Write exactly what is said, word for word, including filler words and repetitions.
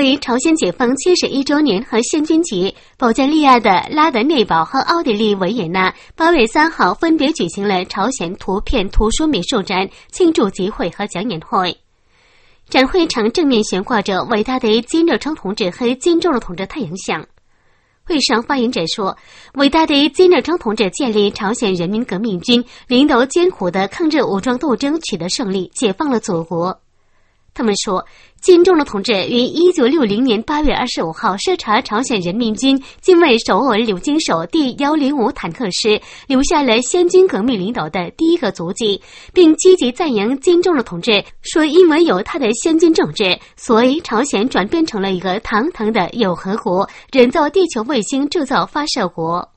为朝鲜解放七十一周年和献军节，保加利亚的拉德内堡和奥地利维也纳八月三号分别举行了朝鲜图片图书美术展庆祝集会和讲演会。展会场正面悬挂着伟大的金日成同志和金正日同志太阳像。会上发言者说，伟大的金日成同志建立朝鲜人民革命军，领导艰苦的抗日武装斗争，取得胜利，解放了祖国。他们说，金正日同志于一九六零年八月二十五号视察朝鲜人民军近卫首尔柳金守第一零五坦克师，留下了先军革命领导的第一个足迹，并积极赞扬金正日同志，说因为有他的先军政治，所以朝鲜转变成了一个堂堂的有核国，人造地球卫星制造发射国。